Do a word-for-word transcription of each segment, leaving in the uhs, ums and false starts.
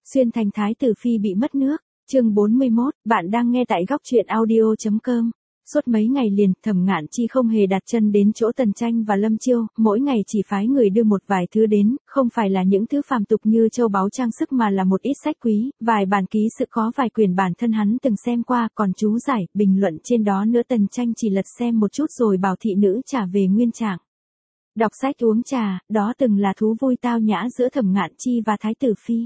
Xuyên thành thái tử phi bị mất nước, chương bốn mươi mốt, bạn đang nghe tại góc truyện audio.com. Suốt mấy ngày liền, Thẩm Ngạn Chi không hề đặt chân đến chỗ Tần Tranh và Lâm Chiêu, mỗi ngày chỉ phái người đưa một vài thứ đến, không phải là những thứ phàm tục như châu báu trang sức mà là một ít sách quý, vài bản ký sự có vài quyển bản thân hắn từng xem qua, còn chú giải, bình luận trên đó nữa Tần Tranh chỉ lật xem một chút rồi bảo thị nữ trả về nguyên trạng. Đọc sách uống trà, đó từng là thú vui tao nhã giữa Thẩm Ngạn Chi và Thái tử Phi.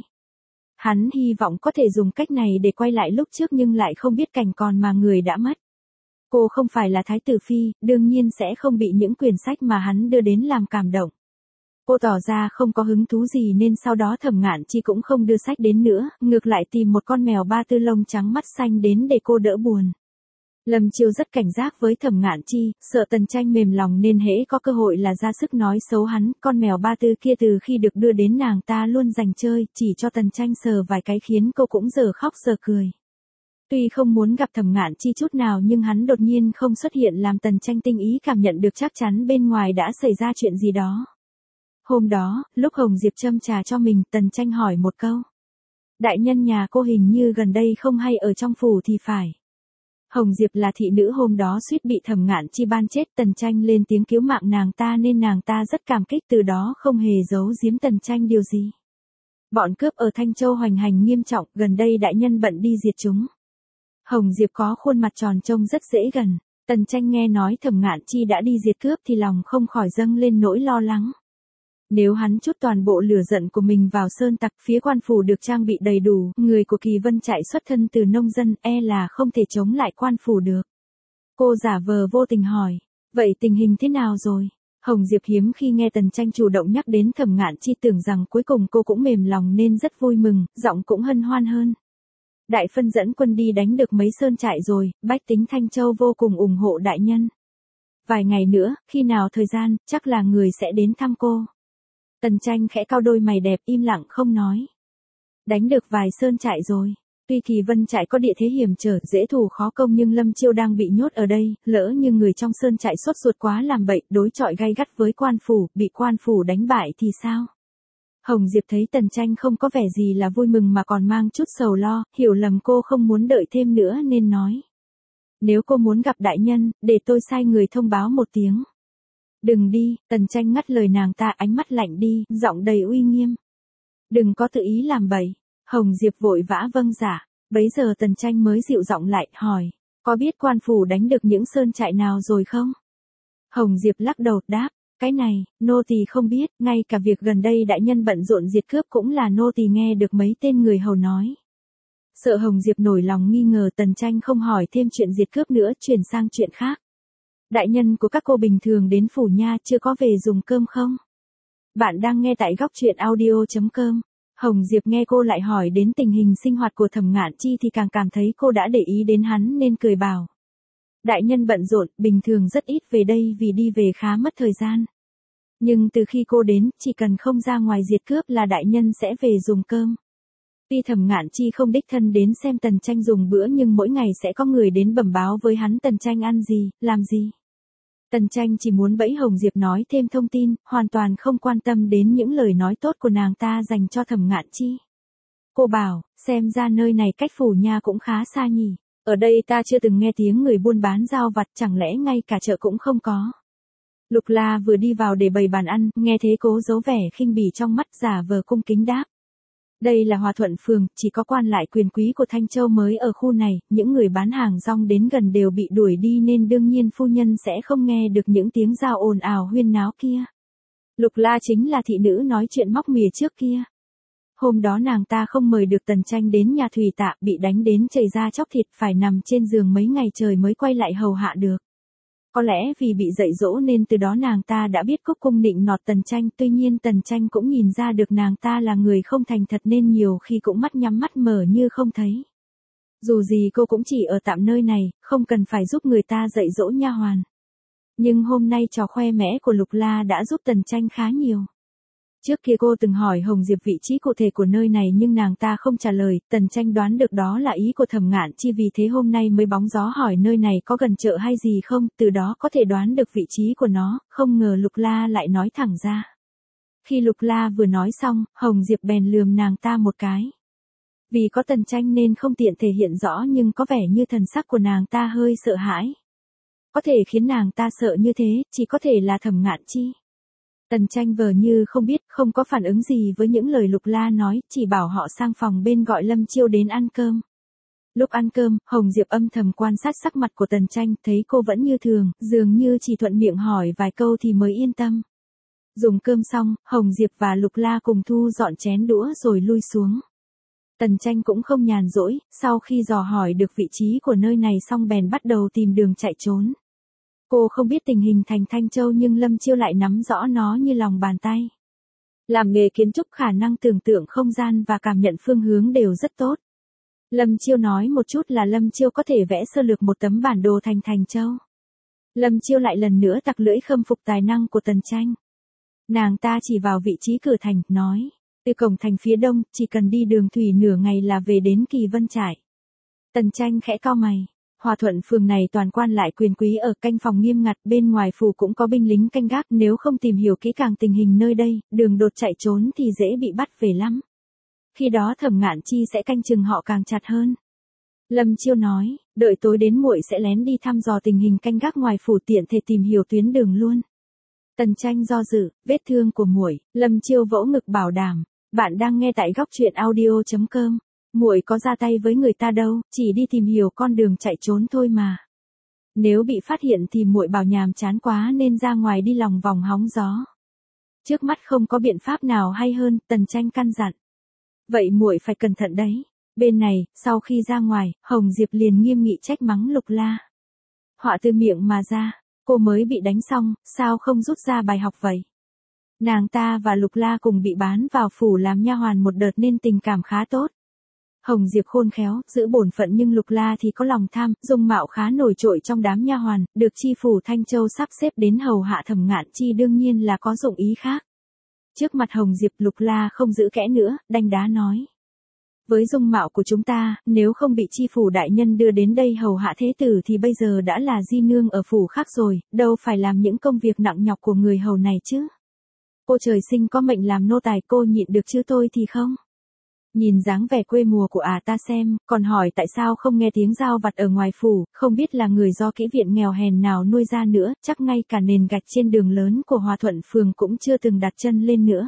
Hắn hy vọng có thể dùng cách này để quay lại lúc trước nhưng lại không biết cảnh còn mà người đã mất. Cô không phải là Thái tử Phi, đương nhiên sẽ không bị những quyển sách mà hắn đưa đến làm cảm động. Cô tỏ ra không có hứng thú gì nên sau đó Thẩm Ngạn Chi cũng không đưa sách đến nữa, ngược lại tìm một con mèo ba tư lông trắng mắt xanh đến để cô đỡ buồn. Lâm Chiêu rất cảnh giác với Thẩm Ngạn Chi, sợ Tần Tranh mềm lòng nên hễ có cơ hội là ra sức nói xấu hắn, con mèo ba tư kia từ khi được đưa đến nàng ta luôn dành chơi, chỉ cho Tần Tranh sờ vài cái khiến cô cũng giờ khóc giờ cười. Tuy không muốn gặp Thẩm Ngạn Chi chút nào nhưng hắn đột nhiên không xuất hiện làm Tần Tranh tinh ý cảm nhận được chắc chắn bên ngoài đã xảy ra chuyện gì đó. Hôm đó, lúc Hồng Diệp châm trà cho mình, Tần Tranh hỏi một câu. Đại nhân nhà cô hình như gần đây không hay ở trong phủ thì phải. Hồng Diệp là thị nữ hôm đó suýt bị Thẩm Ngạn Chi ban chết, Tần Tranh lên tiếng cứu mạng nàng ta nên nàng ta rất cảm kích, từ đó không hề giấu giếm Tần Tranh điều gì. Bọn cướp ở Thanh Châu hoành hành nghiêm trọng, gần đây đại nhân bận đi diệt chúng. Hồng Diệp có khuôn mặt tròn trông rất dễ gần, Tần Tranh nghe nói Thẩm Ngạn Chi đã đi diệt cướp thì lòng không khỏi dâng lên nỗi lo lắng. Nếu hắn trút toàn bộ lửa giận của mình vào sơn tặc, phía quan phủ được trang bị đầy đủ, người của Kỳ Vân Trại xuất thân từ nông dân, e là không thể chống lại quan phủ được. Cô giả vờ vô tình hỏi, vậy tình hình thế nào rồi? Hồng Diệp hiếm khi nghe Tần Tranh chủ động nhắc đến Thẩm Ngạn Chi, tưởng rằng cuối cùng cô cũng mềm lòng nên rất vui mừng, giọng cũng hân hoan hơn. Đại phân dẫn quân đi đánh được mấy sơn trại rồi, bách tính Thanh Châu vô cùng ủng hộ đại nhân. Vài ngày nữa, khi nào thời gian, chắc là người sẽ đến thăm cô. Tần Tranh khẽ cau đôi mày đẹp im lặng không nói. Đánh được vài sơn trại rồi. Tuy Kỳ Vân Trại có địa thế hiểm trở, dễ thủ khó công nhưng Lâm Chiêu đang bị nhốt ở đây, lỡ như người trong sơn trại sốt ruột quá làm bậy, đối chọi gay gắt với quan phủ, bị quan phủ đánh bại thì sao? Hồng Diệp thấy Tần Tranh không có vẻ gì là vui mừng mà còn mang chút sầu lo, hiểu lầm cô không muốn đợi thêm nữa nên nói. Nếu cô muốn gặp đại nhân, để tôi sai người thông báo một tiếng. Đừng đi, Tần Tranh ngắt lời nàng ta, ánh mắt lạnh đi, giọng đầy uy nghiêm. Đừng có tự ý làm bậy. Hồng Diệp vội vã vâng dạ. Bấy giờ Tần Tranh mới dịu giọng lại, hỏi, có biết quan phủ đánh được những sơn trại nào rồi không? Hồng Diệp lắc đầu đáp, cái này, nô tỳ không biết, ngay cả việc gần đây đại nhân bận rộn diệt cướp cũng là nô tỳ nghe được mấy tên người hầu nói. Sợ Hồng Diệp nổi lòng nghi ngờ, Tần Tranh không hỏi thêm chuyện diệt cướp nữa, chuyển sang chuyện khác. Đại nhân của các cô bình thường đến phủ nha chưa có về dùng cơm không? Bạn đang nghe tại góc truyện audio.com. Hồng Diệp nghe cô lại hỏi đến tình hình sinh hoạt của Thẩm Ngạn Chi thì càng cảm thấy cô đã để ý đến hắn nên cười bảo. Đại nhân bận rộn, bình thường rất ít về đây vì đi về khá mất thời gian. Nhưng từ khi cô đến, chỉ cần không ra ngoài diệt cướp là đại nhân sẽ về dùng cơm. Tuy Thẩm Ngạn Chi không đích thân đến xem Tần Tranh dùng bữa nhưng mỗi ngày sẽ có người đến bẩm báo với hắn Tần Tranh ăn gì, làm gì. Tần Tranh chỉ muốn bẫy Hồng Diệp nói thêm thông tin, hoàn toàn không quan tâm đến những lời nói tốt của nàng ta dành cho Thẩm Ngạn Chi. Cô bảo, xem ra nơi này cách phủ nha cũng khá xa nhỉ. Ở đây ta chưa từng nghe tiếng người buôn bán rau vặt, chẳng lẽ ngay cả chợ cũng không có. Lục La vừa đi vào để bày bàn ăn, nghe thế cố giấu vẻ khinh bỉ trong mắt, giả vờ cung kính đáp. Đây là Hòa Thuận Phường, chỉ có quan lại quyền quý của Thanh Châu mới ở khu này, những người bán hàng rong đến gần đều bị đuổi đi nên đương nhiên phu nhân sẽ không nghe được những tiếng rao ồn ào huyên náo kia. Lục La chính là thị nữ nói chuyện móc mỉa trước kia. Hôm đó nàng ta không mời được Tần Tranh đến nhà thủy tạ, bị đánh đến chảy ra chóc thịt, phải nằm trên giường mấy ngày trời mới quay lại hầu hạ được. Có lẽ vì bị dạy dỗ nên từ đó nàng ta đã biết cúc cung nịnh nọt Tần Tranh, tuy nhiên Tần Tranh cũng nhìn ra được nàng ta là người không thành thật nên nhiều khi cũng mắt nhắm mắt mở như không thấy. Dù gì cô cũng chỉ ở tạm nơi này, không cần phải giúp người ta dạy dỗ nha hoàn. Nhưng hôm nay trò khoe mẽ của Lục La đã giúp Tần Tranh khá nhiều. Trước kia cô từng hỏi Hồng Diệp vị trí cụ thể của nơi này nhưng nàng ta không trả lời, Tần Tranh đoán được đó là ý của Thẩm Ngạn Chi, vì thế hôm nay mới bóng gió hỏi nơi này có gần chợ hay gì không, từ đó có thể đoán được vị trí của nó, không ngờ Lục La lại nói thẳng ra. Khi Lục La vừa nói xong, Hồng Diệp bèn lườm nàng ta một cái. Vì có Tần Tranh nên không tiện thể hiện rõ nhưng có vẻ như thần sắc của nàng ta hơi sợ hãi. Có thể khiến nàng ta sợ như thế, chỉ có thể là Thẩm Ngạn Chi. Tần Tranh vờ như không biết, không có phản ứng gì với những lời Lục La nói, chỉ bảo họ sang phòng bên gọi Lâm Chiêu đến ăn cơm. Lúc ăn cơm, Hồng Diệp âm thầm quan sát sắc mặt của Tần Tranh, thấy cô vẫn như thường, dường như chỉ thuận miệng hỏi vài câu thì mới yên tâm. Dùng cơm xong, Hồng Diệp và Lục La cùng thu dọn chén đũa rồi lui xuống. Tần Tranh cũng không nhàn rỗi, sau khi dò hỏi được vị trí của nơi này xong bèn bắt đầu tìm đường chạy trốn. Cô không biết tình hình thành Thanh Châu nhưng Lâm Chiêu lại nắm rõ nó như lòng bàn tay. Làm nghề kiến trúc khả năng tưởng tượng không gian và cảm nhận phương hướng đều rất tốt. Lâm Chiêu nói một chút là Lâm Chiêu có thể vẽ sơ lược một tấm bản đồ thành Thành Châu. Lâm Chiêu lại lần nữa tặc lưỡi khâm phục tài năng của Tần Tranh. Nàng ta chỉ vào vị trí cửa thành, nói, từ cổng thành phía đông, chỉ cần đi đường thủy nửa ngày là về đến Kỳ Vân Trại. Tần Tranh khẽ cau mày, Hòa Thuận phường này toàn quan lại quyền quý ở, canh phòng nghiêm ngặt, bên ngoài phủ cũng có binh lính canh gác, nếu không tìm hiểu kỹ càng tình hình nơi đây, đường đột chạy trốn thì dễ bị bắt về lắm. Khi đó Thẩm Ngạn Chi sẽ canh chừng họ càng chặt hơn. Lâm Chiêu nói, đợi tối đến muội sẽ lén đi thăm dò tình hình canh gác ngoài phủ tiện thể tìm hiểu tuyến đường luôn. Tần Tranh do dự, vết thương của muội, Lâm Chiêu vỗ ngực bảo đảm, bạn đang nghe tại góc truyện audio chấm com. Muội có ra tay với người ta đâu, chỉ đi tìm hiểu con đường chạy trốn thôi mà. Nếu bị phát hiện thì muội bảo nhàm chán quá nên ra ngoài đi lòng vòng hóng gió. Trước mắt không có biện pháp nào hay hơn, Tần Tranh căn dặn. Vậy muội phải cẩn thận đấy. Bên này, sau khi ra ngoài, Hồng Diệp liền nghiêm nghị trách mắng Lục La. Họa từ miệng mà ra, cô mới bị đánh xong, sao không rút ra bài học vậy? Nàng ta và Lục La cùng bị bán vào phủ làm nha hoàn một đợt nên tình cảm khá tốt. Hồng Diệp khôn khéo, giữ bổn phận nhưng Lục La thì có lòng tham, dung mạo khá nổi trội trong đám nha hoàn, được chi phủ Thanh Châu sắp xếp đến hầu hạ Thẩm Ngạn Chi đương nhiên là có dụng ý khác. Trước mặt Hồng Diệp, Lục La không giữ kẽ nữa, đanh đá nói. Với dung mạo của chúng ta, nếu không bị chi phủ đại nhân đưa đến đây hầu hạ thế tử thì bây giờ đã là di nương ở phủ khác rồi, đâu phải làm những công việc nặng nhọc của người hầu này chứ. Cô trời sinh có mệnh làm nô tài, cô nhịn được chứ tôi thì không. Nhìn dáng vẻ quê mùa của à ta xem, còn hỏi tại sao không nghe tiếng giao vặt ở ngoài phủ, không biết là người do kỹ viện nghèo hèn nào nuôi ra nữa, chắc ngay cả nền gạch trên đường lớn của Hòa Thuận phường cũng chưa từng đặt chân lên nữa.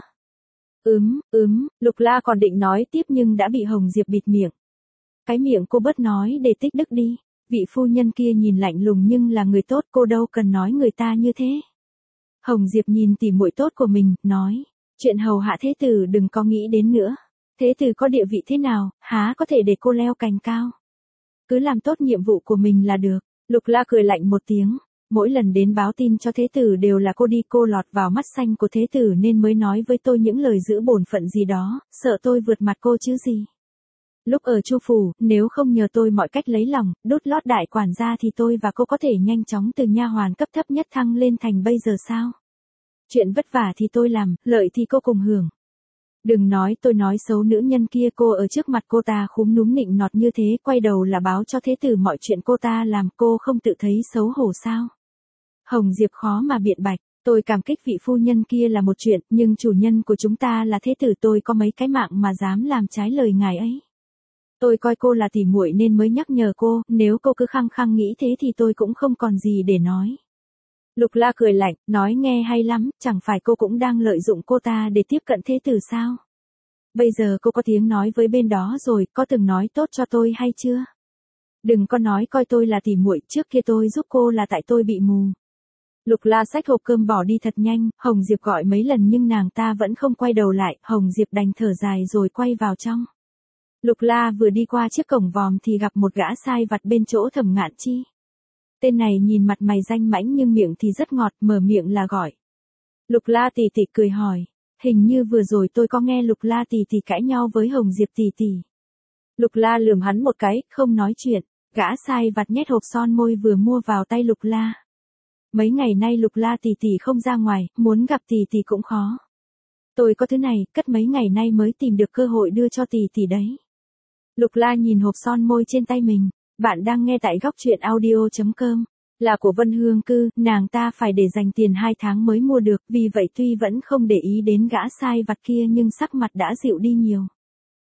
Ướm, ướm, Lục La còn định nói tiếp nhưng đã bị Hồng Diệp bịt miệng. Cái miệng cô bớt nói để tích đức đi, vị phu nhân kia nhìn lạnh lùng nhưng là người tốt, cô đâu cần nói người ta như thế. Hồng Diệp nhìn tỉ muội tốt của mình, nói, chuyện hầu hạ thế tử đừng có nghĩ đến nữa. Thế tử có địa vị thế nào, há có thể để cô leo cành cao. Cứ làm tốt nhiệm vụ của mình là được. Lục La cười lạnh một tiếng. Mỗi lần đến báo tin cho thế tử đều là cô đi, cô lọt vào mắt xanh của thế tử nên mới nói với tôi những lời giữ bổn phận gì đó, sợ tôi vượt mặt cô chứ gì. Lúc ở Chu phủ, nếu không nhờ tôi mọi cách lấy lòng, đút lót đại quản gia thì tôi và cô có thể nhanh chóng từ nha hoàn cấp thấp nhất thăng lên thành bây giờ sao? Chuyện vất vả thì tôi làm, lợi thì cô cùng hưởng. Đừng nói tôi nói xấu nữ nhân kia, cô ở trước mặt cô ta khúm núm nịnh nọt như thế, quay đầu là báo cho thế tử mọi chuyện cô ta làm, cô không tự thấy xấu hổ sao? Hồng Diệp khó mà biện bạch, tôi cảm kích vị phu nhân kia là một chuyện, nhưng chủ nhân của chúng ta là thế tử, tôi có mấy cái mạng mà dám làm trái lời ngài ấy. Tôi coi cô là tỉ muội nên mới nhắc nhở cô, nếu cô cứ khăng khăng nghĩ thế thì tôi cũng không còn gì để nói. Lục La cười lạnh, nói nghe hay lắm, chẳng phải cô cũng đang lợi dụng cô ta để tiếp cận thế tử sao? Bây giờ cô có tiếng nói với bên đó rồi, có từng nói tốt cho tôi hay chưa? Đừng có nói coi tôi là tỉ muội, trước kia tôi giúp cô là tại tôi bị mù. Lục La xách hộp cơm bỏ đi thật nhanh, Hồng Diệp gọi mấy lần nhưng nàng ta vẫn không quay đầu lại, Hồng Diệp đành thở dài rồi quay vào trong. Lục La vừa đi qua chiếc cổng vòm thì gặp một gã sai vặt bên chỗ Thẩm Ngạn Chi. Tên này nhìn mặt mày danh mãnh nhưng miệng thì rất ngọt, mở miệng là gọi. Lục La tỷ tỷ cười hỏi, hình như vừa rồi tôi có nghe Lục La tỷ tỷ cãi nhau với Hồng Diệp tỷ tỷ. Lục La lườm hắn một cái, không nói chuyện, gã sai vặt nhét hộp son môi vừa mua vào tay Lục La. Mấy ngày nay Lục La tỷ tỷ không ra ngoài, muốn gặp tỷ tỷ cũng khó. Tôi có thứ này, cất mấy ngày nay mới tìm được cơ hội đưa cho tỷ tỷ đấy. Lục La nhìn hộp son môi trên tay mình. Bạn đang nghe tại góc truyện audio chấm com. Là của Vân Hương Cư, nàng ta phải để dành tiền hai tháng mới mua được, vì vậy tuy vẫn không để ý đến gã sai vặt kia nhưng sắc mặt đã dịu đi nhiều.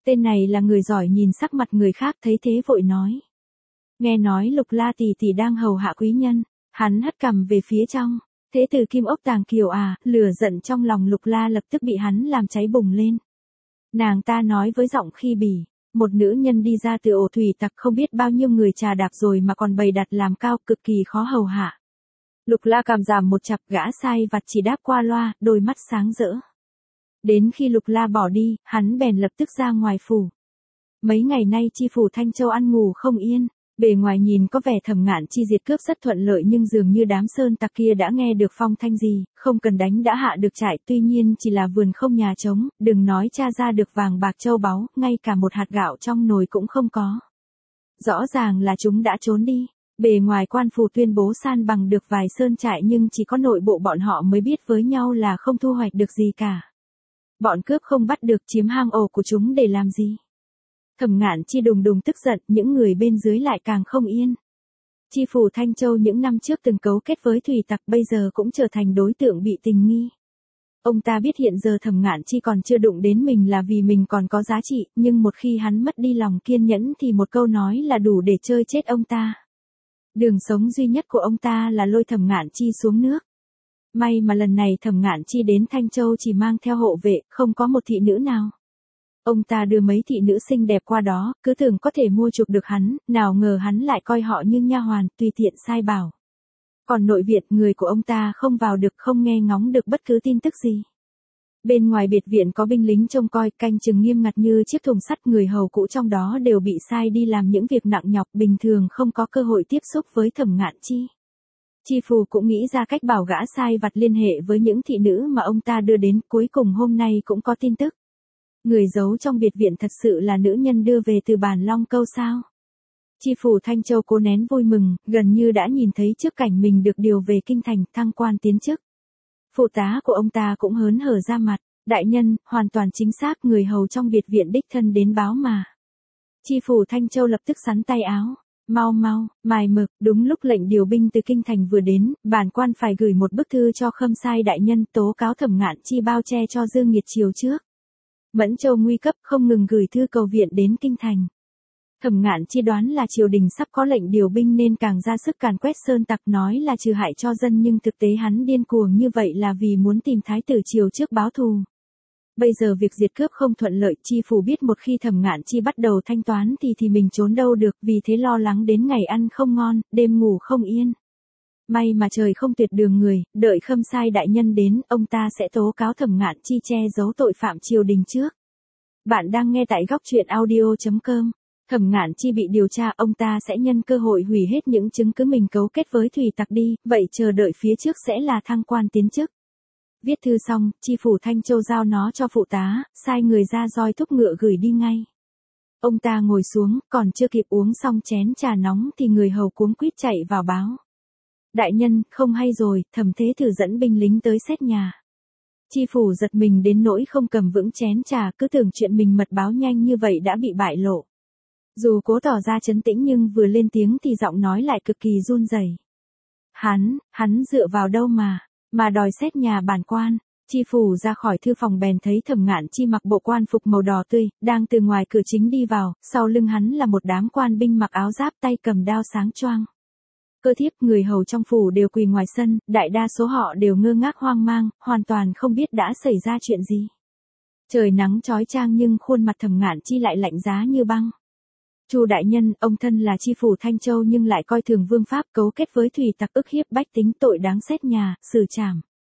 Tên này là người giỏi nhìn sắc mặt người khác, thấy thế vội nói. Nghe nói Lục La tỷ tỷ đang hầu hạ quý nhân, hắn hất cằm về phía trong. Thế tử Kim Ốc Tàng Kiều à, lửa giận trong lòng Lục La lập tức bị hắn làm cháy bùng lên. Nàng ta nói với giọng khi bỉ, một nữ nhân đi ra từ ổ thủy tặc không biết bao nhiêu người trà đạp rồi mà còn bày đặt làm cao, cực kỳ khó hầu hạ. Lục La cảm giảm một chặp, gã sai vặt chỉ đáp qua loa, đôi mắt sáng rỡ. Đến khi Lục La bỏ đi, hắn bèn lập tức ra ngoài phủ. Mấy ngày nay chi phủ Thanh Châu ăn ngủ không yên, bề ngoài nhìn có vẻ Thẩm Ngạn Chi diệt cướp rất thuận lợi nhưng dường như đám sơn tặc kia đã nghe được phong thanh gì, không cần đánh đã hạ được trại, tuy nhiên chỉ là vườn không nhà trống, đừng nói tra ra được vàng bạc châu báu, ngay cả một hạt gạo trong nồi cũng không có. Rõ ràng là chúng đã trốn đi. Bề ngoài quan phủ tuyên bố san bằng được vài sơn trại nhưng chỉ có nội bộ bọn họ mới biết với nhau là không thu hoạch được gì cả. Bọn cướp không bắt được, chiếm hang ổ của chúng để làm gì? Thẩm Ngạn Chi đùng đùng tức giận, những người bên dưới lại càng không yên. Chi phủ Thanh Châu những năm trước từng cấu kết với thủy tặc bây giờ cũng trở thành đối tượng bị tình nghi. Ông ta biết hiện giờ Thẩm Ngạn Chi còn chưa đụng đến mình là vì mình còn có giá trị, nhưng một khi hắn mất đi lòng kiên nhẫn thì một câu nói là đủ để chơi chết ông ta. Đường sống duy nhất của ông ta là lôi Thẩm Ngạn Chi xuống nước. May mà lần này Thẩm Ngạn Chi đến Thanh Châu chỉ mang theo hộ vệ, không có một thị nữ nào. Ông ta đưa mấy thị nữ xinh đẹp qua đó, cứ tưởng có thể mua chuộc được hắn, nào ngờ hắn lại coi họ như nha hoàn, tùy tiện sai bảo. Còn nội viện, người của ông ta không vào được, không nghe ngóng được bất cứ tin tức gì. Bên ngoài biệt viện có binh lính trông coi, canh chừng nghiêm ngặt như chiếc thùng sắt, người hầu cũ trong đó đều bị sai đi làm những việc nặng nhọc, bình thường không có cơ hội tiếp xúc với Thẩm Ngạn Chi. Chi phủ cũng nghĩ ra cách bảo gã sai vặt liên hệ với những thị nữ mà ông ta đưa đến, cuối cùng hôm nay cũng có tin tức. Người giấu trong biệt viện thật sự là nữ nhân đưa về từ Bàn Long Câu sao? Chi phủ Thanh Châu cố nén vui mừng, gần như đã nhìn thấy trước cảnh mình được điều về kinh thành, thăng quan tiến chức. Phụ tá của ông ta cũng hớn hở ra mặt, đại nhân, hoàn toàn chính xác, người hầu trong biệt viện đích thân đến báo mà. Chi phủ Thanh Châu lập tức xắn tay áo. Mau mau, mài mực, đúng lúc lệnh điều binh từ kinh thành vừa đến, bản quan phải gửi một bức thư cho Khâm sai đại nhân tố cáo Thẩm Ngạn Chi bao che cho Dương Nghiệt chiều trước. Mẫn Châu nguy cấp, không ngừng gửi thư cầu viện đến kinh thành. Thẩm Ngạn Chi đoán là triều đình sắp có lệnh điều binh nên càng ra sức càn quét sơn tặc, nói là trừ hại cho dân nhưng thực tế hắn điên cuồng như vậy là vì muốn tìm thái tử chiều trước báo thù. Bây giờ việc diệt cướp không thuận lợi, chi phủ biết một khi Thẩm Ngạn Chi bắt đầu thanh toán thì thì mình trốn đâu được, vì thế lo lắng đến ngày ăn không ngon, đêm ngủ không yên. May mà trời không tuyệt đường người, đợi Khâm sai đại nhân đến, ông ta sẽ tố cáo Thẩm Ngạn Chi che giấu tội phạm triều đình trước. Bạn đang nghe tại góc truyện audio chấm com. Thẩm Ngạn Chi bị điều tra, ông ta sẽ nhân cơ hội hủy hết những chứng cứ mình cấu kết với thủy tặc đi, vậy chờ đợi phía trước sẽ là thăng quan tiến chức. Viết thư xong, chi phủ Thanh Châu giao nó cho phụ tá, sai người ra roi thúc ngựa gửi đi ngay. Ông ta ngồi xuống, còn chưa kịp uống xong chén trà nóng thì người hầu cuống quýt chạy vào báo. Đại nhân, không hay rồi, Thẩm Thế Tử dẫn binh lính tới xét nhà. Chi phủ giật mình đến nỗi không cầm vững chén trà, cứ tưởng chuyện mình mật báo nhanh như vậy đã bị bại lộ. Dù cố tỏ ra trấn tĩnh nhưng vừa lên tiếng thì giọng nói lại cực kỳ run rẩy. Hắn, hắn dựa vào đâu mà, mà đòi xét nhà bản quan. Chi phủ ra khỏi thư phòng bèn thấy Thẩm Ngạn Chi mặc bộ quan phục màu đỏ tươi, đang từ ngoài cửa chính đi vào, sau lưng hắn là một đám quan binh mặc áo giáp, tay cầm đao sáng choang. Cơ thiếp, người hầu trong phủ đều quỳ ngoài sân, đại đa số họ đều ngơ ngác hoang mang, hoàn toàn không biết đã xảy ra chuyện gì. Trời nắng chói chang nhưng khuôn mặt Thẩm Ngạn Chi lại lạnh giá như băng. Chu đại nhân, ông thân là chi phủ Thanh Châu nhưng lại coi thường vương pháp, cấu kết với thủy tặc, ức hiếp bách tính, tội đáng xét nhà, xử trảm.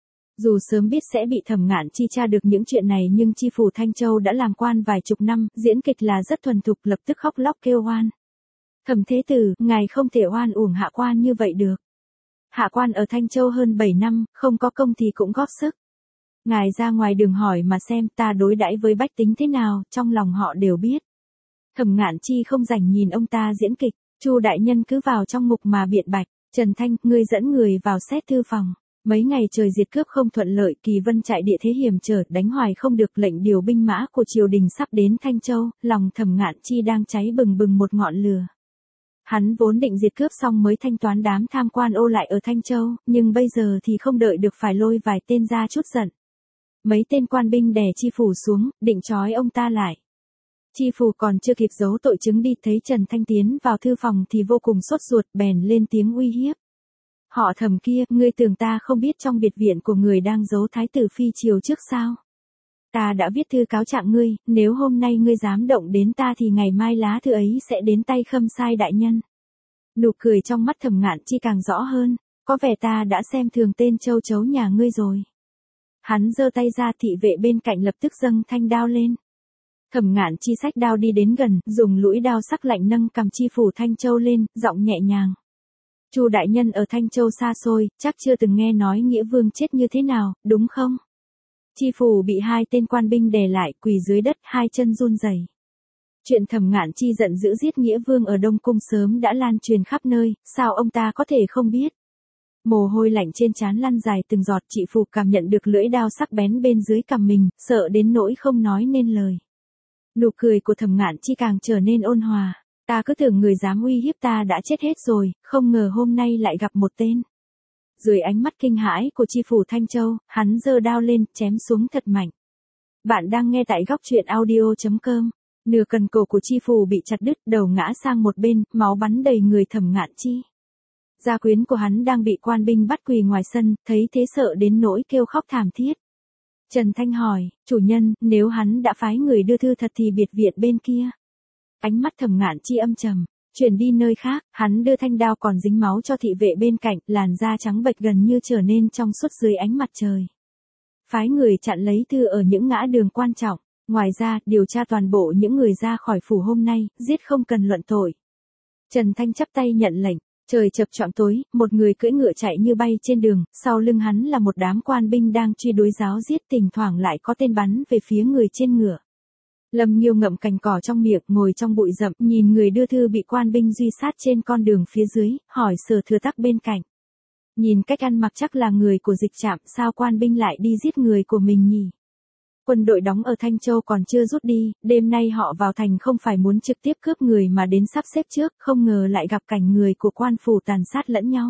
Dù sớm biết sẽ bị Thẩm Ngạn Chi tra được những chuyện này nhưng chi phủ Thanh Châu đã làm quan vài chục năm, diễn kịch là rất thuần thục, lập tức khóc lóc kêu oan. Thẩm Thế Tử, ngài không thể oan uổng hạ quan như vậy được. Hạ quan ở Thanh Châu hơn bảy năm, không có công thì cũng góp sức. Ngài ra ngoài đường hỏi mà xem ta đối đãi với bách tính thế nào, trong lòng họ đều biết. Thẩm Ngạn Chi không rảnh nhìn ông ta diễn kịch, Chu đại nhân cứ vào trong ngục mà biện bạch. Trần Thanh, ngươi dẫn người vào xét thư phòng. Mấy ngày trời diệt cướp không thuận lợi, Kỳ Vân trại địa thế hiểm trở, đánh hoài không được, lệnh điều binh mã của triều đình sắp đến Thanh Châu, lòng Thẩm Ngạn Chi đang cháy bừng bừng một ngọn lửa. Hắn vốn định diệt cướp xong mới thanh toán đám tham quan ô lại ở Thanh Châu, nhưng bây giờ thì không đợi được phải lôi vài tên ra chút giận. Mấy tên quan binh đè chi phủ xuống, định trói ông ta lại. Chi phủ còn chưa kịp giấu tội chứng đi, thấy Trần Thanh tiến vào thư phòng thì vô cùng sốt ruột, bèn lên tiếng uy hiếp. Họ Thẩm kia, ngươi tưởng ta không biết trong biệt viện của người đang giấu thái tử phi triều trước sao? Ta đã viết thư cáo trạng ngươi, nếu hôm nay ngươi dám động đến ta thì ngày mai lá thư ấy sẽ đến tay Khâm Sai đại nhân. Nụ cười trong mắt Thẩm Ngạn Chi càng rõ hơn, có vẻ ta đã xem thường tên châu chấu nhà ngươi rồi. Hắn giơ tay ra, thị vệ bên cạnh lập tức dâng thanh đao lên. Thẩm Ngạn Chi xách đao đi đến gần, dùng lưỡi đao sắc lạnh nâng cầm Chi phủ Thanh Châu lên, giọng nhẹ nhàng. Chu đại nhân ở Thanh Châu xa xôi, chắc chưa từng nghe nói Nghĩa Vương chết như thế nào, đúng không? Chi phủ bị hai tên quan binh đè lại, quỳ dưới đất, hai chân run rẩy. Chuyện Thẩm Ngạn Chi giận dữ giết Nghĩa Vương ở Đông Cung sớm đã lan truyền khắp nơi, sao ông ta có thể không biết? Mồ hôi lạnh trên trán lăn dài từng giọt, chị phủ cảm nhận được lưỡi đao sắc bén bên dưới cằm mình, sợ đến nỗi không nói nên lời. Nụ cười của Thẩm Ngạn Chi càng trở nên ôn hòa. Ta cứ tưởng người dám uy hiếp ta đã chết hết rồi, không ngờ hôm nay lại gặp một tên. Dưới ánh mắt kinh hãi của Chi phủ Thanh Châu, hắn giơ đao lên, chém xuống thật mạnh. Bạn đang nghe tại góc truyện audio chấm com. Nửa cần cổ của Chi phủ bị chặt đứt, đầu ngã sang một bên, máu bắn đầy người Thẩm Ngạn Chi. Gia quyến của hắn đang bị quan binh bắt quỳ ngoài sân, thấy thế sợ đến nỗi kêu khóc thảm thiết. Trần Thanh hỏi, chủ nhân, nếu hắn đã phái người đưa thư thật thì biệt viện bên kia. Ánh mắt Thẩm Ngạn Chi âm trầm, chuyển đi nơi khác, hắn đưa thanh đao còn dính máu cho thị vệ bên cạnh, làn da trắng bệch gần như trở nên trong suốt dưới ánh mặt trời. Phái người chặn lấy thư ở những ngã đường quan trọng, ngoài ra, điều tra toàn bộ những người ra khỏi phủ hôm nay, giết không cần luận tội. Trần Thanh chắp tay nhận lệnh. Trời chập choạng tối, một người cưỡi ngựa chạy như bay trên đường, sau lưng hắn là một đám quan binh đang truy đuổi giáo giết, thỉnh thoảng lại có tên bắn về phía người trên ngựa. Lâm Nghiêu ngậm cành cỏ trong miệng, ngồi trong bụi rậm, nhìn người đưa thư bị quan binh truy sát trên con đường phía dưới, hỏi Sở Thừa Tắc bên cạnh. Nhìn cách ăn mặc chắc là người của Dịch Trạm, sao quan binh lại đi giết người của mình nhỉ? Quân đội đóng ở Thanh Châu còn chưa rút đi, đêm nay họ vào thành không phải muốn trực tiếp cướp người mà đến sắp xếp trước, không ngờ lại gặp cảnh người của quan phủ tàn sát lẫn nhau.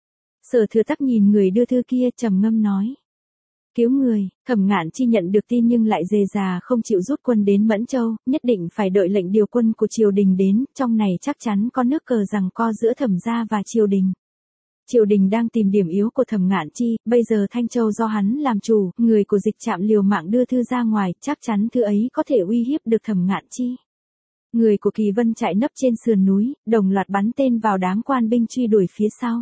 Sở Thừa Tắc nhìn người đưa thư kia, trầm ngâm nói. Cứu người. Thẩm Ngạn Chi nhận được tin nhưng lại dè dà không chịu rút quân đến Mẫn Châu, nhất định phải đợi lệnh điều quân của triều đình đến, trong này chắc chắn có nước cờ giằng co giữa Thẩm gia và triều đình. Triều đình đang tìm điểm yếu của Thẩm Ngạn Chi, bây giờ Thanh Châu do hắn làm chủ, người của Dịch Trạm liều mạng đưa thư ra ngoài, chắc chắn thư ấy có thể uy hiếp được Thẩm Ngạn Chi. Người của Kỳ Vân chạy nấp trên sườn núi, đồng loạt bắn tên vào đám quan binh truy đuổi phía sau.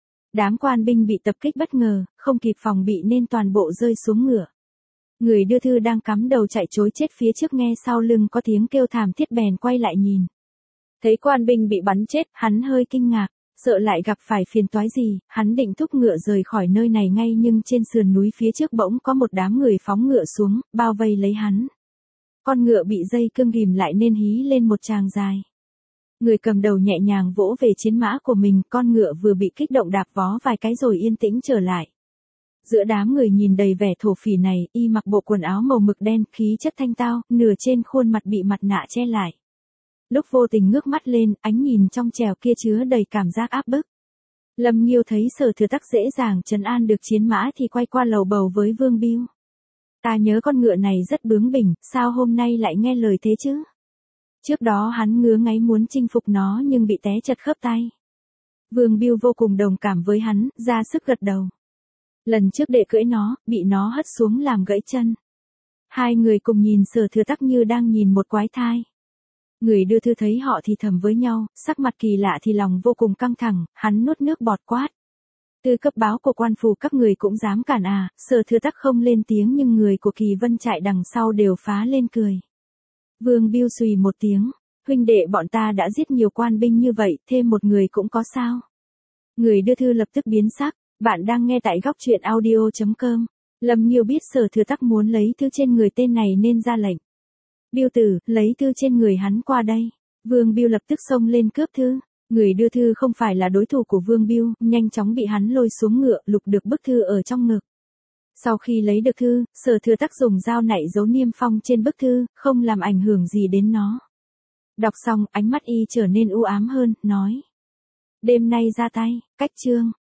Đám quan binh bị tập kích bất ngờ, không kịp phòng bị nên toàn bộ rơi xuống ngựa. Người đưa thư đang cắm đầu chạy trối chết phía trước nghe sau lưng có tiếng kêu thảm thiết bèn quay lại nhìn. Thấy quan binh bị bắn chết, hắn hơi kinh ngạc. Sợ lại gặp phải phiền toái gì, hắn định thúc ngựa rời khỏi nơi này ngay nhưng trên sườn núi phía trước bỗng có một đám người phóng ngựa xuống, bao vây lấy hắn. Con ngựa bị dây cương ghìm lại nên hí lên một tràng dài. Người cầm đầu nhẹ nhàng vỗ về chiến mã của mình, con ngựa vừa bị kích động đạp vó vài cái rồi yên tĩnh trở lại. Giữa đám người nhìn đầy vẻ thổ phỉ này, y mặc bộ quần áo màu mực đen, khí chất thanh tao, nửa trên khuôn mặt bị mặt nạ che lại. Lúc vô tình ngước mắt lên, ánh nhìn trong trẻo kia chứa đầy cảm giác áp bức. Lâm Nghiêu thấy Sở Thừa Tắc dễ dàng trấn an được chiến mã thì quay qua lầu bầu với Vương Bưu. Ta nhớ con ngựa này rất bướng bỉnh, sao hôm nay lại nghe lời thế chứ? Trước đó hắn ngứa ngáy muốn chinh phục nó nhưng bị té chật khớp tay. Vương Bưu vô cùng đồng cảm với hắn, ra sức gật đầu. Lần trước đệ cưỡi nó, bị nó hất xuống làm gãy chân. Hai người cùng nhìn Sở Thừa Tắc như đang nhìn một quái thai. Người đưa thư thấy họ thì thầm với nhau, sắc mặt kỳ lạ thì lòng vô cùng căng thẳng, hắn nuốt nước bọt quát. Từ cấp báo của quan phủ các người cũng dám cản à, Sở Thừa Tắc không lên tiếng nhưng người của Kỳ Vân chạy đằng sau đều phá lên cười. Vương Bưu xùy một tiếng, huynh đệ bọn ta đã giết nhiều quan binh như vậy, thêm một người cũng có sao. Người đưa thư lập tức biến sắc, bạn đang nghe tại góc truyện audio chấm com. Lâm Nghiêu biết Sở Thừa Tắc muốn lấy thư trên người tên này nên ra lệnh. Bưu tử, lấy thư trên người hắn qua đây. Vương Bưu lập tức xông lên cướp thư. Người đưa thư không phải là đối thủ của Vương Bưu, nhanh chóng bị hắn lôi xuống ngựa, lục được bức thư ở trong ngực. Sau khi lấy được thư, Sở Thừa Tắc dùng dao nạy dấu niêm phong trên bức thư, không làm ảnh hưởng gì đến nó. Đọc xong, ánh mắt y trở nên u ám hơn, nói. Đêm nay ra tay, cách chương.